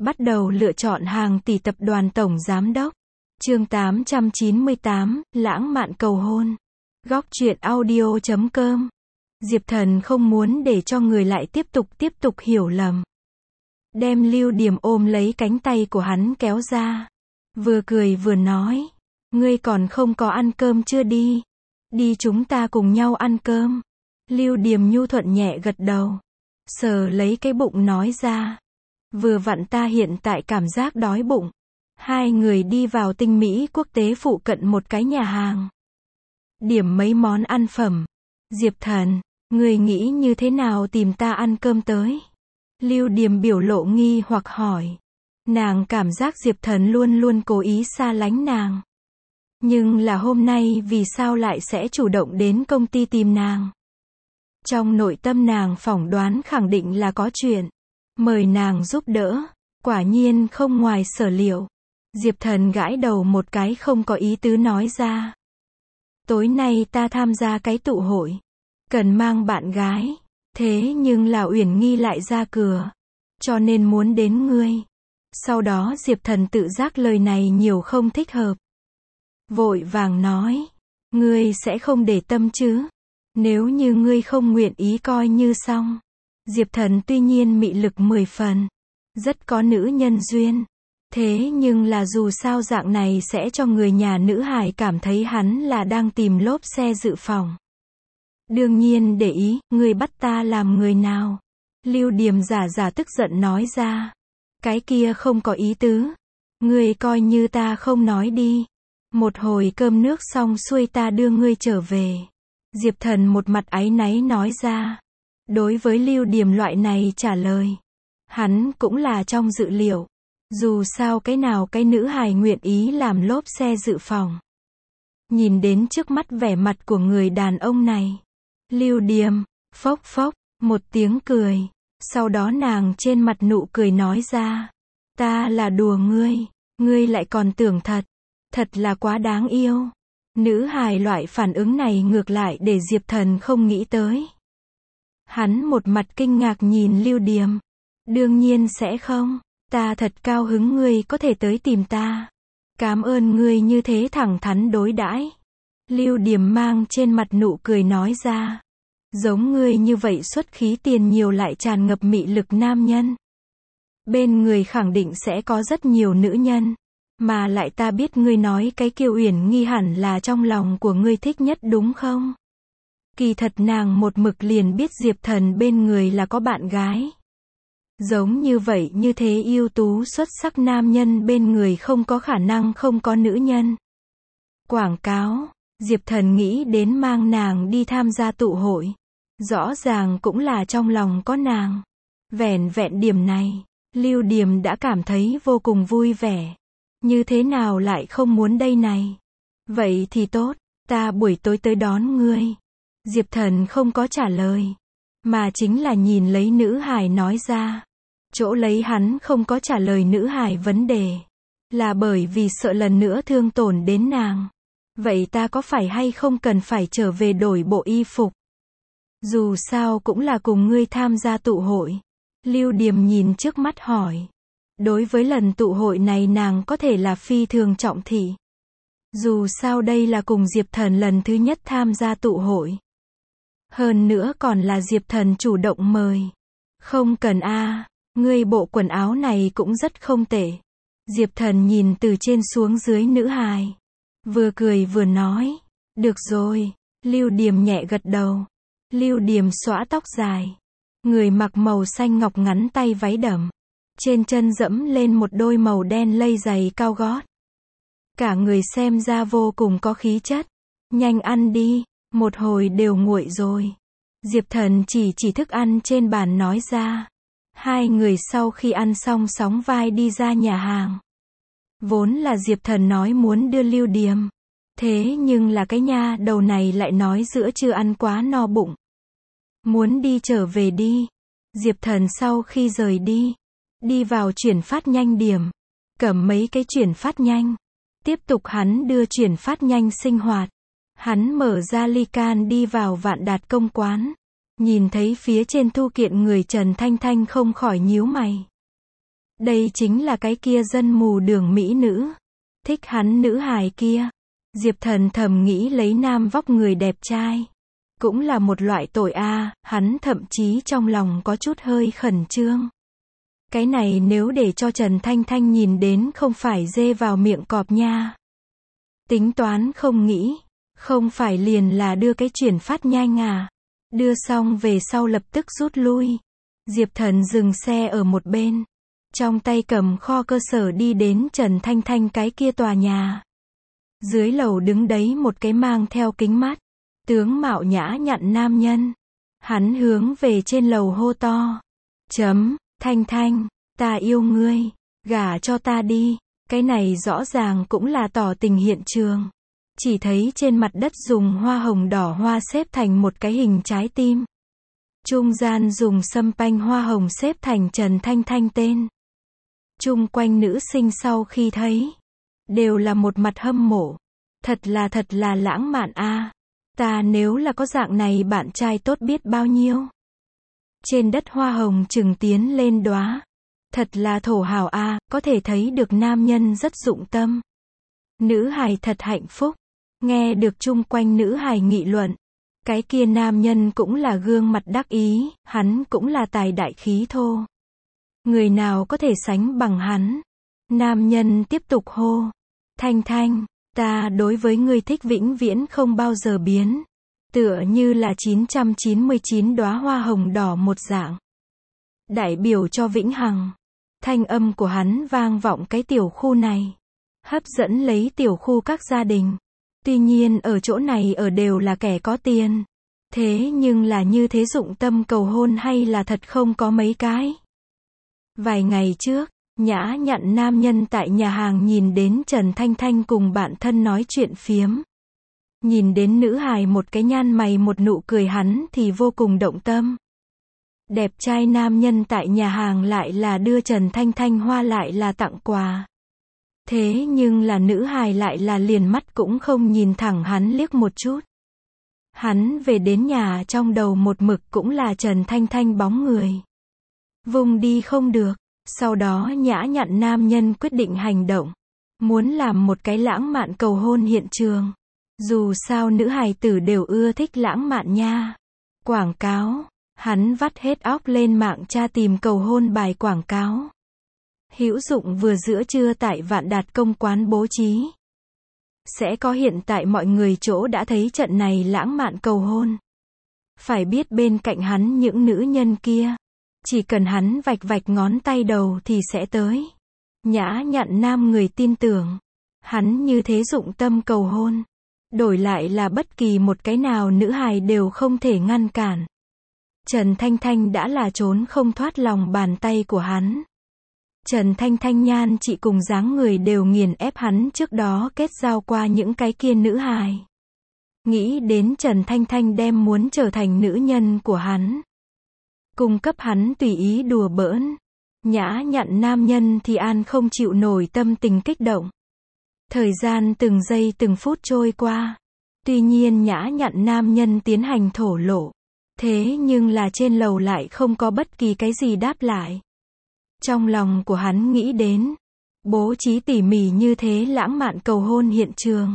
Bắt đầu lựa chọn hàng tỷ tập đoàn tổng giám đốc. Chương 898, lãng mạn cầu hôn. Góc truyện audio.com. Diệp Thần không muốn để cho người lại tiếp tục hiểu lầm. Đem Lưu Điểm ôm lấy cánh tay của hắn kéo ra. Vừa cười vừa nói. Ngươi còn không có ăn cơm chưa đi? Đi chúng ta cùng nhau ăn cơm. Lưu Điểm nhu thuận nhẹ gật đầu. Sờ lấy cái bụng nói ra. Vừa vặn ta hiện tại cảm giác đói bụng. Hai người đi vào tinh mỹ quốc tế phụ cận một cái nhà hàng. Điểm mấy món ăn phẩm. Diệp Thần, người nghĩ như thế nào tìm ta ăn cơm tới? Lưu Điểm biểu lộ nghi hoặc hỏi. Nàng cảm giác Diệp Thần luôn luôn cố ý xa lánh nàng. Nhưng là hôm nay vì sao lại sẽ chủ động đến công ty tìm nàng? Trong nội tâm nàng phỏng đoán khẳng định là có chuyện. Mời nàng giúp đỡ. Quả nhiên không ngoài sở liệu. Diệp Thần gãi đầu một cái không có ý tứ nói ra. Tối nay ta tham gia cái tụ hội. Cần mang bạn gái. Thế nhưng là Uyển Nghi lại ra cửa. Cho nên muốn đến ngươi. Sau đó Diệp Thần tự giác lời này nhiều không thích hợp. Vội vàng nói. Ngươi sẽ không để tâm chứ? Nếu như ngươi không nguyện ý coi như xong. Diệp Thần tuy nhiên mị lực 10 phần. Rất có nữ nhân duyên. Thế nhưng là dù sao dạng này sẽ cho người nhà nữ hài cảm thấy hắn là đang tìm lốp xe dự phòng. Đương nhiên để ý, ngươi bắt ta làm người nào? Lưu Điểm giả tức giận nói ra. Cái kia không có ý tứ. Ngươi coi như ta không nói đi. Một hồi cơm nước xong xuôi ta đưa ngươi trở về. Diệp Thần một mặt áy náy nói ra. Đối với Lưu Điểm loại này trả lời. Hắn cũng là trong dự liệu. Dù sao cái nào cái nữ hài nguyện ý làm lốp xe dự phòng. Nhìn đến trước mắt vẻ mặt của người đàn ông này. Lưu Điểm, phốc, một tiếng cười. Sau đó nàng trên mặt nụ cười nói ra. Ta là đùa ngươi. Ngươi lại còn tưởng thật. Thật là quá đáng yêu. Nữ hài loại phản ứng này ngược lại để Diệp Thần không nghĩ tới. Hắn một mặt kinh ngạc nhìn Lưu Điểm. Đương nhiên sẽ không. Ta thật cao hứng ngươi có thể tới tìm ta. Cảm ơn ngươi như thế thẳng thắn đối đãi. Lưu Điểm mang trên mặt nụ cười nói ra. Giống ngươi như vậy xuất khí tiền nhiều lại tràn ngập mị lực nam nhân. Bên người khẳng định sẽ có rất nhiều nữ nhân. Mà lại ta biết ngươi nói cái Kiều Uyển Nghi hẳn là trong lòng của ngươi thích nhất đúng không? Kỳ thật nàng một mực liền biết Diệp Thần bên người là có bạn gái. Giống như vậy như thế ưu tú xuất sắc nam nhân bên người không có khả năng không có nữ nhân. Quảng cáo, Diệp Thần nghĩ đến mang nàng đi tham gia tụ hội. Rõ ràng cũng là trong lòng có nàng. Vẻn vẹn điểm này, Lưu Điểm đã cảm thấy vô cùng vui vẻ. Như thế nào lại không muốn đây này? Vậy thì tốt, ta buổi tối tới đón ngươi. Diệp Thần không có trả lời. Mà chính là nhìn lấy nữ hài nói ra. Chỗ lấy hắn không có trả lời nữ hài vấn đề. Là bởi vì sợ lần nữa thương tổn đến nàng. Vậy ta có phải hay không cần phải trở về đổi bộ y phục? Dù sao cũng là cùng ngươi tham gia tụ hội. Lưu Điểm nhìn trước mắt hỏi. Đối với lần tụ hội này nàng có thể là phi thường trọng thị. Dù sao đây là cùng Diệp Thần lần thứ nhất tham gia tụ hội. Hơn nữa còn là Diệp Thần chủ động mời. Không cần a, ngươi bộ quần áo này cũng rất không tệ. Diệp Thần nhìn từ trên xuống dưới nữ hài. Vừa cười vừa nói. Được rồi. Lưu Điểm nhẹ gật đầu. Lưu Điểm xõa tóc dài. Người mặc màu xanh ngọc ngắn tay váy đầm. Trên chân dẫm lên một đôi màu đen lây giày cao gót. Cả người xem ra vô cùng có khí chất. Nhanh ăn đi, một hồi đều nguội rồi. Diệp Thần chỉ thức ăn trên bàn nói ra. Hai người sau khi ăn xong sóng vai đi ra nhà hàng. Vốn là Diệp Thần nói muốn đưa Lưu Điểm. Thế nhưng là cái nha đầu này lại nói giữa trưa ăn quá no bụng. Muốn đi trở về đi. Diệp Thần sau khi rời đi. Đi vào chuyển phát nhanh điểm. Cầm mấy cái chuyển phát nhanh. Tiếp tục hắn đưa chuyển phát nhanh sinh hoạt. Hắn mở ra ly can đi vào Vạn Đạt công quán. Nhìn thấy phía trên thu kiện người Trần Thanh Thanh không khỏi nhíu mày. Đây chính là cái kia dân mù đường mỹ nữ. Thích hắn nữ hài kia. Diệp Thần thầm nghĩ lấy nam vóc người đẹp trai. Cũng là một loại tội a, hắn thậm chí trong lòng có chút hơi khẩn trương. Cái này nếu để cho Trần Thanh Thanh nhìn đến không phải dê vào miệng cọp nha. Tính toán không nghĩ, không phải liền là đưa cái chuyển phát nhanh à. Đưa xong về sau lập tức rút lui. Diệp Thần dừng xe ở một bên. Trong tay cầm kho cơ sở đi đến Trần Thanh Thanh cái kia tòa nhà. Dưới lầu đứng đấy một cái mang theo kính mắt, tướng mạo nhã nhặn nam nhân. Hắn hướng về trên lầu hô to. Thanh Thanh, ta yêu ngươi, gả cho ta đi. Cái này rõ ràng cũng là tỏ tình hiện trường. Chỉ thấy trên mặt đất dùng hoa hồng đỏ hoa xếp thành một cái hình trái tim. Trung gian dùng sâm panh hoa hồng xếp thành Trần Thanh Thanh tên. Chung quanh nữ sinh sau khi thấy, đều là một mặt hâm mộ. Thật là lãng mạn a. Ta nếu là có dạng này bạn trai tốt biết bao nhiêu. Trên đất hoa hồng chừng tiến lên đóa. Thật là thổ hào a, có thể thấy được nam nhân rất dụng tâm. Nữ hài thật hạnh phúc. Nghe được chung quanh nữ hài nghị luận. Cái kia nam nhân cũng là gương mặt đắc ý, hắn cũng là tài đại khí thô. Người nào có thể sánh bằng hắn. Nam nhân tiếp tục hô. Thanh Thanh, ta đối với ngươi thích vĩnh viễn không bao giờ biến. Tựa như là 999 đóa hoa hồng đỏ một dạng. Đại biểu cho vĩnh hằng. Thanh âm của hắn vang vọng cái tiểu khu này. Hấp dẫn lấy tiểu khu các gia đình. Tuy nhiên ở chỗ này ở đều là kẻ có tiền. Thế nhưng là như thế dụng tâm cầu hôn hay là thật không có mấy cái. Vài ngày trước, nhã nhặn nam nhân tại nhà hàng nhìn đến Trần Thanh Thanh cùng bạn thân nói chuyện phiếm. Nhìn đến nữ hài một cái nhan mày một nụ cười hắn thì vô cùng động tâm. Đẹp trai nam nhân tại nhà hàng lại là đưa Trần Thanh Thanh hoa lại là tặng quà. Thế nhưng là nữ hài lại là liền mắt cũng không nhìn thẳng hắn liếc một chút. Hắn về đến nhà trong đầu một mực cũng là Trần Thanh Thanh bóng người. Vùng đi không được. Sau đó nhã nhặn nam nhân quyết định hành động. Muốn làm một cái lãng mạn cầu hôn hiện trường. Dù sao nữ hài tử đều ưa thích lãng mạn nha. Quảng cáo. Hắn vắt hết óc lên mạng tra tìm cầu hôn bài quảng cáo. Hữu dụng vừa giữa trưa tại Vạn Đạt công quán bố trí. Sẽ có hiện tại mọi người chỗ đã thấy trận này lãng mạn cầu hôn. Phải biết bên cạnh hắn những nữ nhân kia. Chỉ cần hắn vạch vạch ngón tay đầu thì sẽ tới. Nhã nhặn nam người tin tưởng. Hắn như thế dụng tâm cầu hôn. Đổi lại là bất kỳ một cái nào nữ hài đều không thể ngăn cản. Trần Thanh Thanh đã là trốn không thoát lòng bàn tay của hắn. Trần Thanh Thanh nhan chị cùng dáng người đều nghiền ép hắn trước đó kết giao qua những cái kia nữ hài. Nghĩ đến Trần Thanh Thanh đem muốn trở thành nữ nhân của hắn. Cung cấp hắn tùy ý đùa bỡn. Nhã nhặn nam nhân thì an không chịu nổi tâm tình kích động. Thời gian từng giây từng phút trôi qua. Tuy nhiên nhã nhặn nam nhân tiến hành thổ lộ. Thế nhưng là trên lầu lại không có bất kỳ cái gì đáp lại. Trong lòng của hắn nghĩ đến. Bố trí tỉ mỉ như thế lãng mạn cầu hôn hiện trường.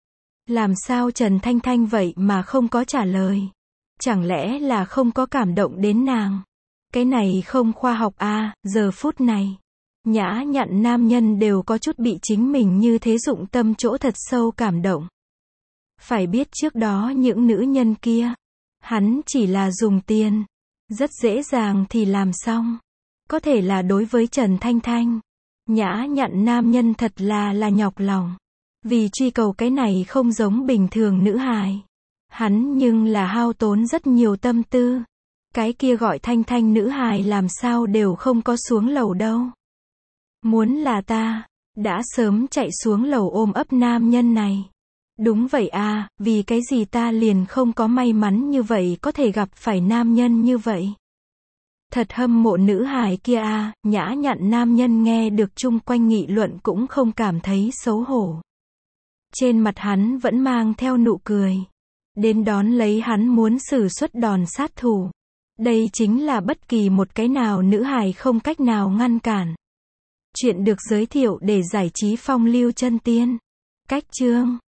Làm sao Trần Thanh Thanh vậy mà không có trả lời. Chẳng lẽ là không có cảm động đến nàng. Cái này không khoa học a. Giờ phút này. Nhã nhặn nam nhân đều có chút bị chính mình như thế dụng tâm chỗ thật sâu cảm động. Phải biết trước đó những nữ nhân kia. Hắn chỉ là dùng tiền. Rất dễ dàng thì làm xong. Có thể là đối với Trần Thanh Thanh. Nhã nhặn nam nhân thật là nhọc lòng. Vì truy cầu cái này không giống bình thường nữ hài. Hắn nhưng là hao tốn rất nhiều tâm tư. Cái kia gọi Thanh Thanh nữ hài làm sao đều không có xuống lầu đâu. Muốn là ta, đã sớm chạy xuống lầu ôm ấp nam nhân này. Đúng vậy à, vì cái gì ta liền không có may mắn như vậy có thể gặp phải nam nhân như vậy. Thật hâm mộ nữ hài kia à, nhã nhặn nam nhân nghe được chung quanh nghị luận cũng không cảm thấy xấu hổ. Trên mặt hắn vẫn mang theo nụ cười. Đến đón lấy hắn muốn sử xuất đòn sát thủ. Đây chính là bất kỳ một cái nào nữ hài không cách nào ngăn cản. Chuyện được giới thiệu để giải trí phong lưu chân tiên. Cách chương